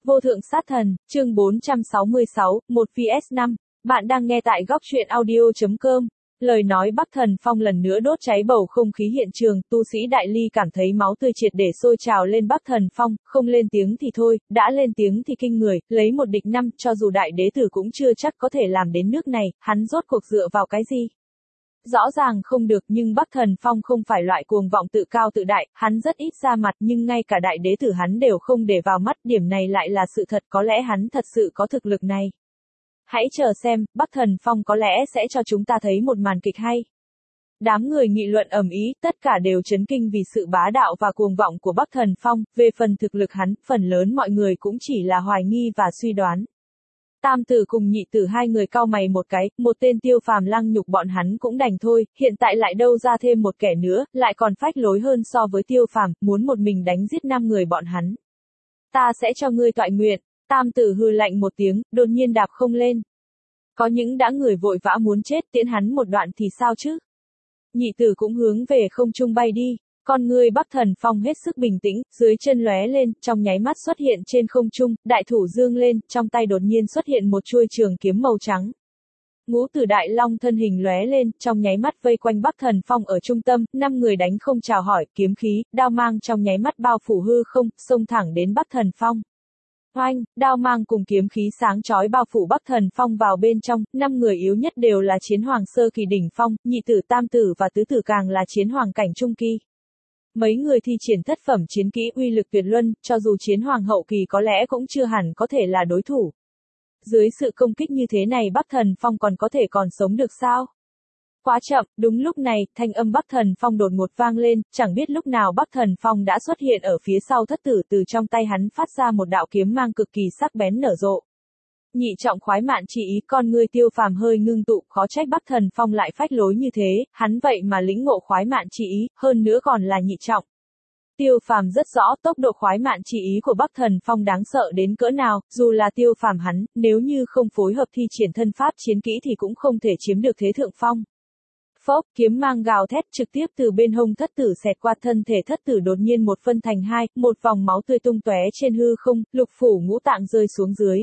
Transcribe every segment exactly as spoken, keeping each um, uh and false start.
Vô thượng sát thần, chương bốn trăm sáu mươi sáu, một vs năm. Bạn đang nghe tại góc truyện audio chấm com. Lời nói Bắc Thần Phong lần nữa đốt cháy bầu không khí hiện trường, tu sĩ Đại Ly cảm thấy máu tươi triệt để sôi trào lên Bắc Thần Phong, không lên tiếng thì thôi, đã lên tiếng thì kinh người, lấy một địch năm, cho dù đại đế tử cũng chưa chắc có thể làm đến nước này, hắn rốt cuộc dựa vào cái gì? Rõ ràng không được, nhưng Bắc Thần Phong không phải loại cuồng vọng tự cao tự đại, hắn rất ít ra mặt, nhưng ngay cả đại đế tử hắn đều không để vào mắt, điểm này lại là sự thật, có lẽ hắn thật sự có thực lực này. Hãy chờ xem, Bắc Thần Phong có lẽ sẽ cho chúng ta thấy một màn kịch hay. Đám người nghị luận ầm ĩ, tất cả đều chấn kinh vì sự bá đạo và cuồng vọng của Bắc Thần Phong, về phần thực lực hắn, phần lớn mọi người cũng chỉ là hoài nghi và suy đoán. Tam tử cùng nhị tử hai người cau mày một cái, một tên Tiêu Phàm lăng nhục bọn hắn cũng đành thôi, hiện tại lại đâu ra thêm một kẻ nữa, lại còn phách lối hơn so với Tiêu Phàm, muốn một mình đánh giết năm người bọn hắn. Ta sẽ cho ngươi toại nguyện. Tam tử hừ lạnh một tiếng, đột nhiên đạp không lên. Có những đã người vội vã muốn chết, tiễn hắn một đoạn thì sao chứ? Nhị tử cũng hướng về không trung bay đi. Con ngươi Bắc Thần Phong hết sức bình tĩnh, dưới chân lóe lên, trong nháy mắt xuất hiện trên không trung, đại thủ dương lên, trong tay đột nhiên xuất hiện một chuôi trường kiếm màu trắng. Ngũ tử đại long thân hình lóe lên, trong nháy mắt vây quanh Bắc Thần Phong ở trung tâm, năm người đánh không chào hỏi, kiếm khí, đao mang trong nháy mắt bao phủ hư không, xông thẳng đến Bắc Thần Phong. Oanh, đao mang cùng kiếm khí sáng chói bao phủ Bắc Thần Phong vào bên trong, năm người yếu nhất đều là chiến hoàng sơ kỳ đỉnh phong, nhị tử tam tử và tứ tử càng là chiến hoàng cảnh trung kỳ. Mấy người thi triển thất phẩm chiến kỹ uy lực tuyệt luân, cho dù chiến hoàng hậu kỳ có lẽ cũng chưa hẳn có thể là đối thủ. Dưới sự công kích như thế này Bắc Thần Phong còn có thể còn sống được sao? Quá chậm, đúng lúc này, thanh âm Bắc Thần Phong đột ngột vang lên, chẳng biết lúc nào Bắc Thần Phong đã xuất hiện ở phía sau thất tử, từ trong tay hắn phát ra một đạo kiếm mang cực kỳ sắc bén nở rộ. Nhị trọng khoái mạn chi ý, con ngươi Tiêu Phàm hơi ngưng tụ, khó trách Bắc Thần Phong lại phách lối như thế, hắn vậy mà lĩnh ngộ khoái mạn chi ý, hơn nữa còn là nhị trọng. Tiêu Phàm rất rõ tốc độ khoái mạn chi ý của Bắc Thần Phong đáng sợ đến cỡ nào, dù là Tiêu Phàm hắn, nếu như không phối hợp thi triển thân pháp chiến kỹ thì cũng không thể chiếm được thế thượng phong. Phốc, kiếm mang gào thét trực tiếp từ bên hông thất tử xẹt qua thân thể thất tử, đột nhiên một phân thành hai, một vòng máu tươi tung tóe trên hư không, lục phủ ngũ tạng rơi xuống dưới.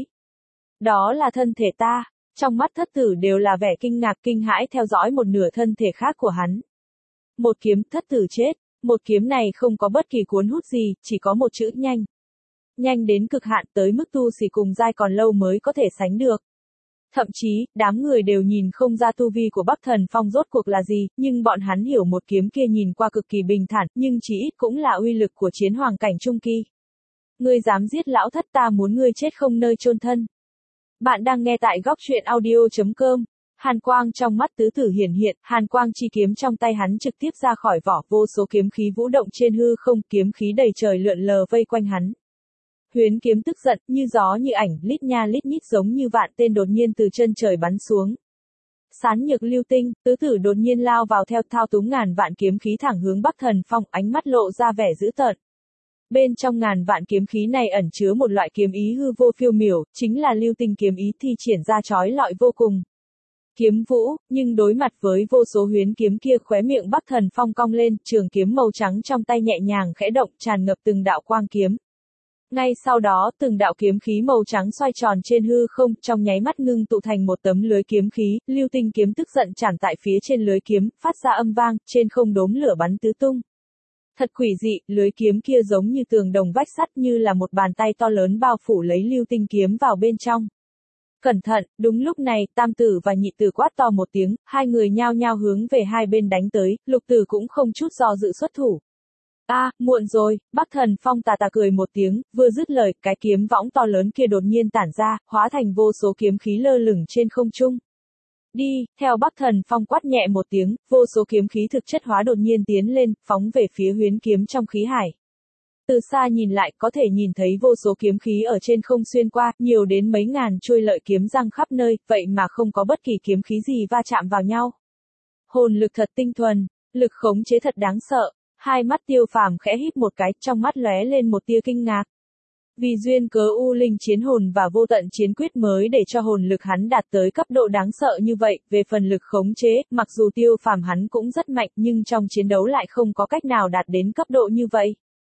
Đó là thân thể ta. Trong mắt thất tử đều là vẻ kinh ngạc kinh hãi theo dõi một nửa thân thể khác của hắn. Một kiếm, thất tử chết. Một kiếm này không có bất kỳ cuốn hút gì, chỉ có một chữ nhanh. Nhanh đến cực hạn, tới mức tu sĩ cùng giai còn lâu mới có thể sánh được. Thậm chí, đám người đều nhìn không ra tu vi của Bắc Thần Phong rốt cuộc là gì, nhưng bọn hắn hiểu một kiếm kia nhìn qua cực kỳ bình thản, nhưng chỉ ít cũng là uy lực của chiến hoàng cảnh trung kỳ. Ngươi dám giết lão thất, ta muốn ngươi chết không nơi chôn thân. Bạn đang nghe tại góc truyện audio chấm com. Hàn quang trong mắt tứ tử hiển hiện, hàn quang chi kiếm trong tay hắn trực tiếp ra khỏi vỏ, vô số kiếm khí vũ động trên hư không, kiếm khí đầy trời lượn lờ vây quanh hắn. Huyến kiếm tức giận, như gió như ảnh, lít nha lít nhít giống như vạn tên đột nhiên từ chân trời bắn xuống. Sán nhược lưu tinh, tứ tử đột nhiên lao vào theo thao túng ngàn vạn kiếm khí thẳng hướng Bắc Thần Phong, ánh mắt lộ ra vẻ dữ tợn. Bên trong ngàn vạn kiếm khí này ẩn chứa một loại kiếm ý hư vô phiêu miểu, chính là lưu tinh kiếm ý thi triển ra chói lọi vô cùng. Kiếm vũ, nhưng đối mặt với vô số huyến kiếm kia, khóe miệng Bắc Thần Phong cong lên, trường kiếm màu trắng trong tay nhẹ nhàng khẽ động, tràn ngập từng đạo quang kiếm. Ngay sau đó, từng đạo kiếm khí màu trắng xoay tròn trên hư không, trong nháy mắt ngưng tụ thành một tấm lưới kiếm khí, lưu tinh kiếm tức giận chản tại phía trên lưới kiếm, phát ra âm vang, trên không đốm lửa bắn tứ tung. Thật quỷ dị, lưới kiếm kia giống như tường đồng vách sắt, như là một bàn tay to lớn bao phủ lấy lưu tinh kiếm vào bên trong. Cẩn thận, đúng lúc này, tam tử và nhị tử quát to một tiếng, hai người nhao nhao hướng về hai bên đánh tới, lục tử cũng không chút do dự xuất thủ. A, à, muộn rồi, Bắc Thần Phong tà tà cười một tiếng, vừa dứt lời, cái kiếm võng to lớn kia đột nhiên tản ra, hóa thành vô số kiếm khí lơ lửng trên không trung. Đi, theo Bắc Thần Phong quát nhẹ một tiếng, vô số kiếm khí thực chất hóa đột nhiên tiến lên, phóng về phía huyến kiếm trong khí hải. Từ xa nhìn lại, có thể nhìn thấy vô số kiếm khí ở trên không xuyên qua, nhiều đến mấy ngàn chuôi lợi kiếm răng khắp nơi, vậy mà không có bất kỳ kiếm khí gì va chạm vào nhau. Hồn lực thật tinh thuần, lực khống chế thật đáng sợ. Hai mắt Tiêu Phàm khẽ híp một cái, trong mắt lóe lên một tia kinh ngạc. Vì duyên cớ U Linh chiến hồn và vô tận chiến quyết mới để cho hồn lực hắn đạt tới cấp độ đáng sợ như vậy, về phần lực khống chế, mặc dù Tiêu Phàm hắn cũng rất mạnh nhưng trong chiến đấu lại không có cách nào đạt đến cấp độ như vậy.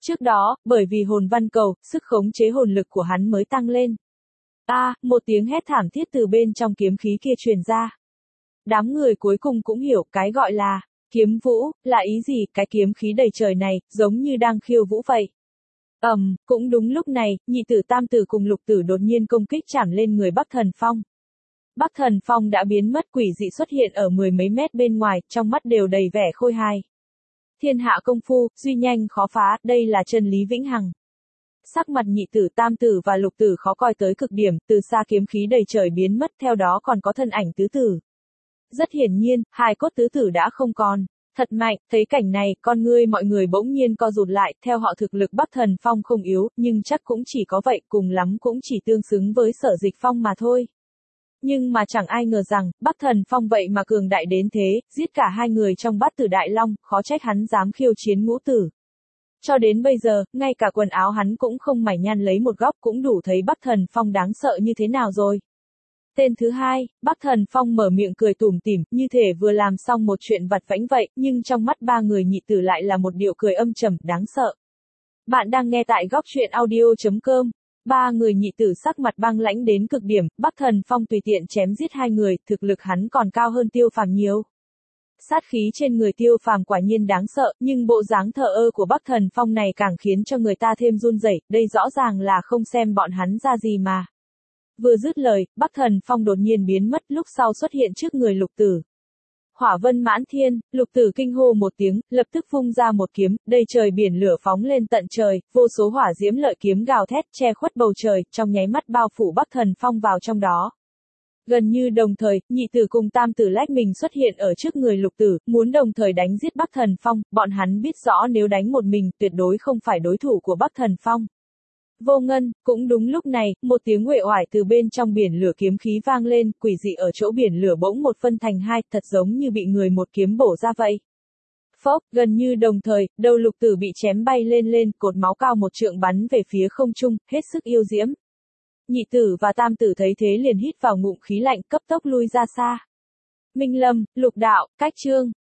Trước đó, bởi vì hồn văn cầu, sức khống chế hồn lực của hắn mới tăng lên. A, à, một tiếng hét thảm thiết từ bên trong kiếm khí kia truyền ra. Đám người cuối cùng cũng hiểu cái gọi là kiếm vũ, là ý gì, cái kiếm khí đầy trời này, giống như đang khiêu vũ vậy. Ầm, um, cũng đúng lúc này, nhị tử tam tử cùng lục tử đột nhiên công kích chảm lên người Bắc Thần Phong. Bắc Thần Phong đã biến mất, quỷ dị xuất hiện ở mười mấy mét bên ngoài, trong mắt đều đầy vẻ khôi hài. Thiên hạ công phu, duy nhanh khó phá, đây là chân lý vĩnh hằng. Sắc mặt nhị tử tam tử và lục tử khó coi tới cực điểm, từ xa kiếm khí đầy trời biến mất, theo đó còn có thân ảnh tứ tử. Rất hiển nhiên, hài cốt tứ tử đã không còn. Thật mạnh, thấy cảnh này, con ngươi mọi người bỗng nhiên co rụt lại, theo họ thực lực Bắc Thần Phong không yếu, nhưng chắc cũng chỉ có vậy, cùng lắm cũng chỉ tương xứng với Sở Dịch Phong mà thôi. Nhưng mà chẳng ai ngờ rằng, Bắc Thần Phong vậy mà cường đại đến thế, giết cả hai người trong Bát Tử Đại Long, khó trách hắn dám khiêu chiến ngũ tử. Cho đến bây giờ, ngay cả quần áo hắn cũng không mảy nhăn lấy một góc, cũng đủ thấy Bắc Thần Phong đáng sợ như thế nào rồi. Tên thứ hai, Bắc Thần Phong mở miệng cười tủm tỉm, như thể vừa làm xong một chuyện vặt vãnh vậy, nhưng trong mắt ba người nhị tử lại là một điệu cười âm trầm, đáng sợ. Bạn đang nghe tại góc truyện audio chấm com. Ba người nhị tử sắc mặt băng lãnh đến cực điểm, Bắc Thần Phong tùy tiện chém giết hai người, thực lực hắn còn cao hơn Tiêu Phàm nhiều. Sát khí trên người Tiêu Phàm quả nhiên đáng sợ, nhưng bộ dáng thờ ơ của Bắc Thần Phong này càng khiến cho người ta thêm run rẩy, đây rõ ràng là không xem bọn hắn ra gì mà. Vừa dứt lời, Bắc Thần Phong đột nhiên biến mất, lúc sau xuất hiện trước người lục tử. Hỏa vân mãn thiên, lục tử kinh hô một tiếng, lập tức vung ra một kiếm, đầy trời biển lửa phóng lên tận trời, vô số hỏa diễm lợi kiếm gào thét che khuất bầu trời, trong nháy mắt bao phủ Bắc Thần Phong vào trong đó. Gần như đồng thời, nhị tử cùng tam tử lách mình xuất hiện ở trước người lục tử, muốn đồng thời đánh giết Bắc Thần Phong, bọn hắn biết rõ nếu đánh một mình, tuyệt đối không phải đối thủ của Bắc Thần Phong. Vô ngân, cũng đúng lúc này, một tiếng uể oải từ bên trong biển lửa kiếm khí vang lên, quỷ dị ở chỗ biển lửa bỗng một phân thành hai, thật giống như bị người một kiếm bổ ra vậy. Phốc, gần như đồng thời, đầu lục tử bị chém bay lên lên, cột máu cao một trượng bắn về phía không trung, hết sức yêu diễm. Nhị tử và tam tử thấy thế liền hít vào ngụm khí lạnh, cấp tốc lui ra xa. Minh Lâm, Lục Đạo, Cách Chương.